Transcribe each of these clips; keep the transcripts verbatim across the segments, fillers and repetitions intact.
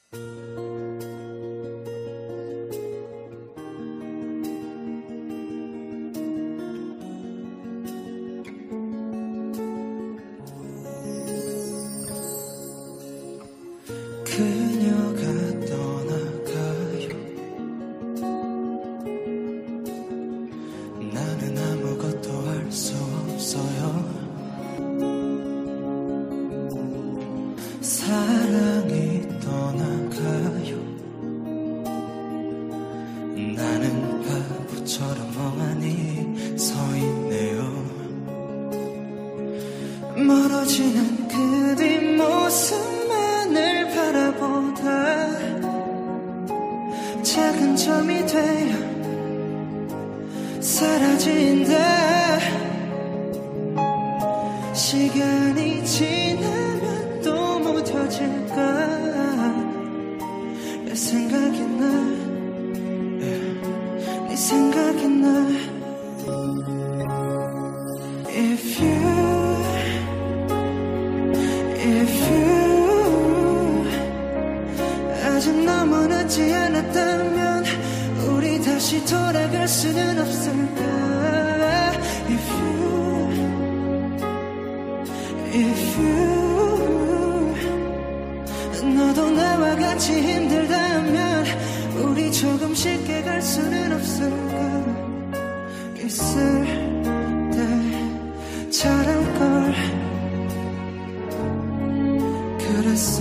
그녀가 떠나가요. 나는 아무것도 할 수 없어요. 사랑이 떠나가요. 나는 바보처럼 멍하니 서 있네요. 멀어지는 그 뒷모습만을 바라보다 작은 점이 되어 사라진다. 시간이 지나면 또 무뎌질까. 내 생각이 나, 네 생각이 나. If you If you 아직 너무 늦지 않았다면 우리 다시 돌아갈 수는 없을까. If you If you 너도 나와 같이 힘들다면 우리 조금 쉽게 갈 수는 없을까. 있을 때 잘할걸 그랬어.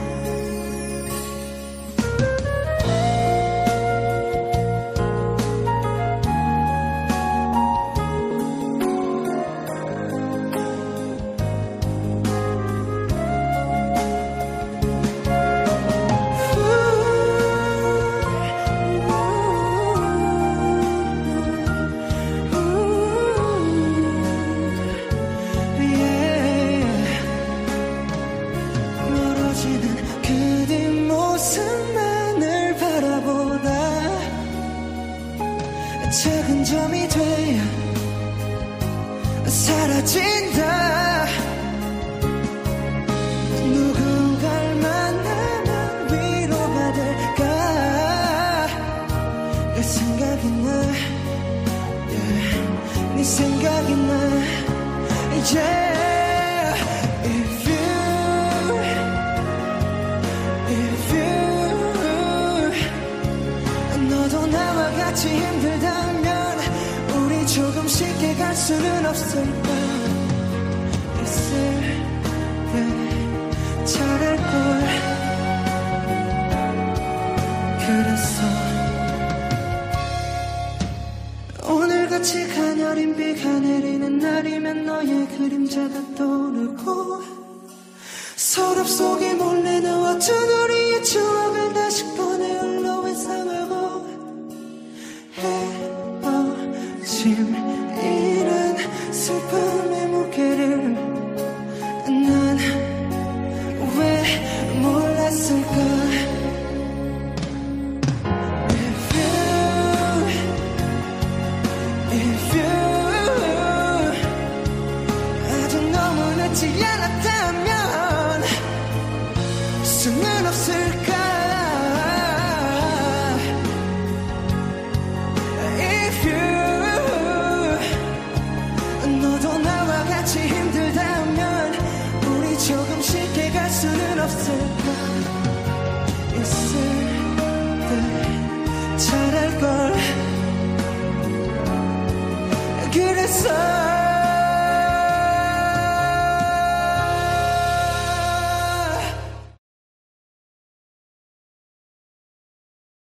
작은 점이 되어 사라진다. 누군가를 만나면 위로가 될까. 내 생각이 나, yeah. 네 생각이 나, yeah. If you, if you 너도 나와 같이 힘들다 조금 쉽게 갈 수는 없을까. 있을 때 잘할걸 그랬어. 오늘같이 가녀린 비가 내리는 날이면 너의 그림자가 떠오르고 서랍 속에 몰래 넣어둔 우리의 추억을 다시 꺼내 홀로 회상하고 이런 슬픔의 무게를 난 왜 몰랐을까. If you, if you 아직 너무 늦지 않았다면 수는 없을까. 조금 쉽게 갈 수는 없을까.